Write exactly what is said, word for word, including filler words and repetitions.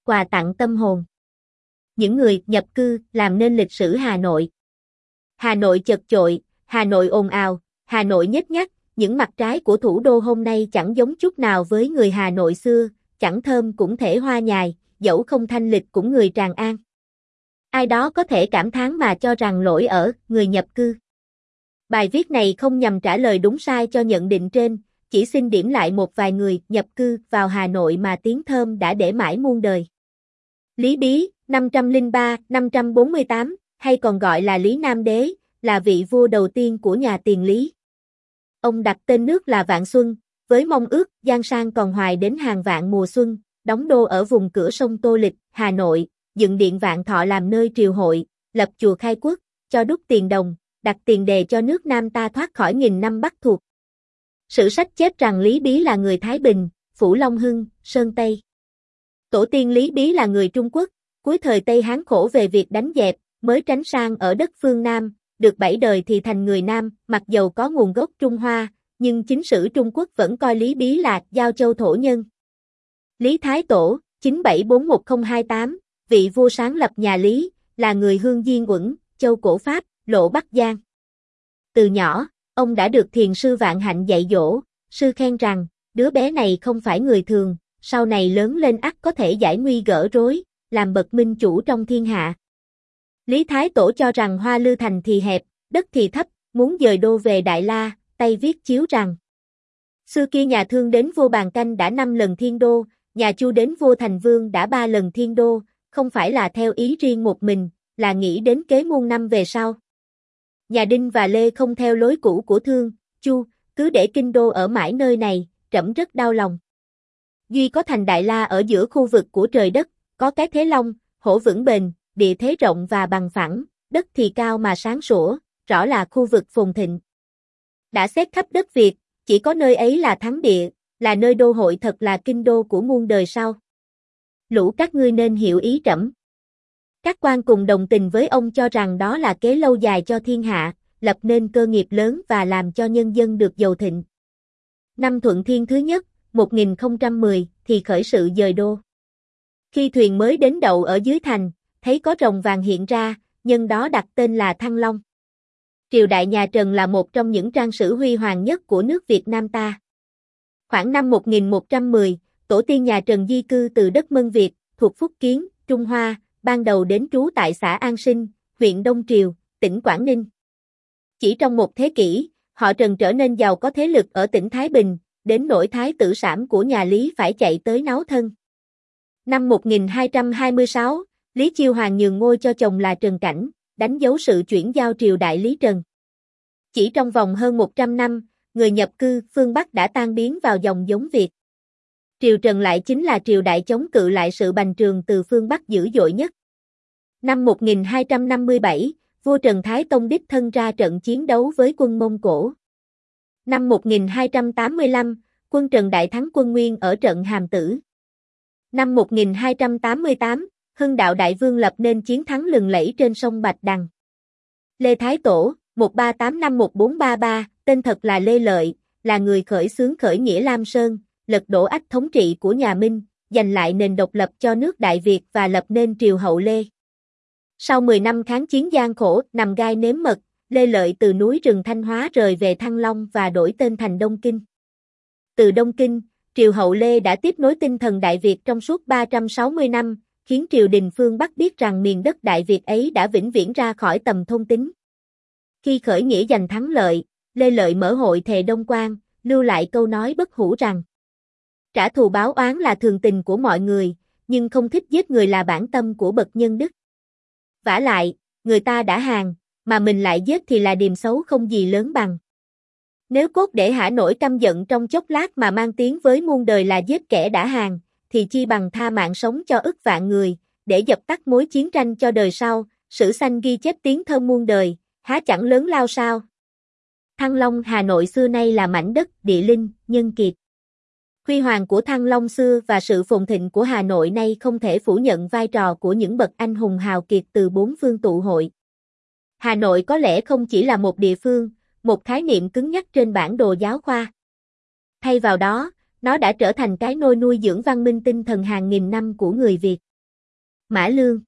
quà tặng tâm hồn. Những người nhập cư làm nên lịch sử Hà Nội. Hà Nội chật chội, Hà Nội ồn ào, Hà Nội nhếch nhác, những mặt trái của thủ đô hôm nay chẳng giống chút nào với người Hà Nội xưa, chẳng thơm cũng thể hoa nhài, dẫu không thanh lịch cũng người Tràng An. Ai đó có thể cảm thán mà cho rằng lỗi ở người nhập cư. Bài viết này không nhằm trả lời đúng sai cho nhận định trên, chỉ xin điểm lại một vài người nhập cư vào Hà Nội mà tiếng thơm đã để mãi muôn đời. Lý Bí, năm trăm lẻ ba đến năm trăm bốn mươi tám, hay còn gọi là Lý Nam Đế, là vị vua đầu tiên của nhà Tiền Lý. Ông đặt tên nước là Vạn Xuân, với mong ước giang sang còn hoài đến hàng vạn mùa xuân, đóng đô ở vùng cửa sông Tô Lịch, Hà Nội, dựng điện Vạn Thọ làm nơi triều hội, lập chùa khai quốc, cho đúc tiền đồng, đặt tiền đề cho nước Nam ta thoát khỏi nghìn năm Bắc thuộc. Sử sách chép rằng Lý Bí là người Thái Bình, Phủ Long Hưng, Sơn Tây. Tổ tiên Lý Bí là người Trung Quốc, cuối thời Tây Hán khổ về việc đánh dẹp, mới tránh sang ở đất phương Nam, được bảy đời thì thành người Nam, mặc dầu có nguồn gốc Trung Hoa, nhưng chính sử Trung Quốc vẫn coi Lý Bí là Giao Châu thổ nhân. Lý Thái Tổ, chín bảy bốn một không hai tám, vị vua sáng lập nhà Lý, là người Hương Diên Uẩn, Châu Cổ Pháp, Lộ Bắc Giang. Từ nhỏ, ông đã được thiền sư Vạn Hạnh dạy dỗ, sư khen rằng, đứa bé này không phải người thường, sau này lớn lên ắt có thể giải nguy gỡ rối, làm bậc minh chủ trong thiên hạ. Lý Thái Tổ cho rằng Hoa Lư thành thì hẹp, đất thì thấp, muốn dời đô về Đại La, tay viết chiếu rằng: xưa kia nhà Thương đến vua Bàn Canh đã năm lần thiên đô, nhà Chu đến vua Thành Vương đã ba lần thiên đô, không phải là theo ý riêng một mình, là nghĩ đến kế muôn năm về sau. Nhà Đinh và Lê không theo lối cũ của Thương, Chu, cứ để kinh đô ở mãi nơi này, trẫm rất đau lòng. Duy có thành Đại La ở giữa khu vực của trời đất, có cái thế long, hổ vững bền, địa thế rộng và bằng phẳng, đất thì cao mà sáng sủa, rõ là khu vực phồn thịnh. Đã xét khắp đất Việt, chỉ có nơi ấy là thắng địa, là nơi đô hội thật là kinh đô của muôn đời sau. Lũ các ngươi nên hiểu ý trẫm. Các quan cùng đồng tình với ông cho rằng đó là kế lâu dài cho thiên hạ, lập nên cơ nghiệp lớn và làm cho nhân dân được giàu thịnh. Năm Thuận Thiên thứ nhất, một nghìn không trăm mười, thì khởi sự dời đô. Khi thuyền mới đến đậu ở dưới thành, thấy có rồng vàng hiện ra, nhân đó đặt tên là Thăng Long. Triều đại nhà Trần là một trong những trang sử huy hoàng nhất của nước Việt Nam ta. Khoảng năm một nghìn một trăm mười, tổ tiên nhà Trần di cư từ đất Mân Việt, thuộc Phúc Kiến, Trung Hoa, ban đầu đến trú tại xã An Sinh, huyện Đông Triều, tỉnh Quảng Ninh. Chỉ trong một thế kỷ, họ Trần trở nên giàu có thế lực ở tỉnh Thái Bình, đến nỗi thái tử Sảm của nhà Lý phải chạy tới náo thân. Năm một nghìn hai trăm hai mươi sáu, Lý Chiêu Hoàng nhường ngôi cho chồng là Trần Cảnh, đánh dấu sự chuyển giao triều đại Lý Trần. Chỉ trong vòng hơn một trăm năm, người nhập cư phương Bắc đã tan biến vào dòng giống Việt. Triều Trần lại chính là triều đại chống cự lại sự bành trướng từ phương Bắc dữ dội nhất. Năm một nghìn hai trăm năm mươi bảy, vua Trần Thái Tông đích thân ra trận chiến đấu với quân Mông Cổ. Năm một nghìn hai trăm tám mươi lăm, quân Trần đại thắng quân Nguyên ở trận Hàm Tử. Năm một nghìn hai trăm tám mươi tám, Hưng Đạo Đại Vương lập nên chiến thắng lừng lẫy trên sông Bạch Đằng. Lê Thái Tổ, một ba tám năm một bốn ba ba, tên thật là Lê Lợi, là người khởi xướng khởi nghĩa Lam Sơn, lật đổ ách thống trị của nhà Minh, giành lại nền độc lập cho nước Đại Việt và lập nên triều hậu Lê. Sau mười năm kháng chiến gian khổ, nằm gai nếm mật, Lê Lợi từ núi rừng Thanh Hóa rời về Thăng Long và đổi tên thành Đông Kinh. Từ Đông Kinh, triều hậu Lê đã tiếp nối tinh thần Đại Việt trong suốt ba trăm sáu mươi năm, khiến triều đình phương Bắc biết rằng miền đất Đại Việt ấy đã vĩnh viễn ra khỏi tầm thôn tính. Khi khởi nghĩa giành thắng lợi, Lê Lợi mở hội thề Đông Quan, lưu lại câu nói bất hủ rằng: trả thù báo oán là thường tình của mọi người, nhưng không thích giết người là bản tâm của bậc nhân đức. Vả lại, người ta đã hàng, mà mình lại giết thì là điềm xấu không gì lớn bằng. Nếu cốt để hả nổi căm giận trong chốc lát mà mang tiếng với muôn đời là giết kẻ đã hàng, thì chi bằng tha mạng sống cho ức vạn người, để dập tắt mối chiến tranh cho đời sau, sử sanh ghi chép tiếng thơm muôn đời, há chẳng lớn lao sao? Thăng Long Hà Nội xưa nay là mảnh đất địa linh, nhân kiệt. Huy hoàng của Thăng Long xưa và sự phồn thịnh của Hà Nội nay không thể phủ nhận vai trò của những bậc anh hùng hào kiệt từ bốn phương tụ hội. Hà Nội có lẽ không chỉ là một địa phương, một khái niệm cứng nhắc trên bản đồ giáo khoa. Thay vào đó, nó đã trở thành cái nôi nuôi dưỡng văn minh tinh thần hàng nghìn năm của người Việt. Mã Lương.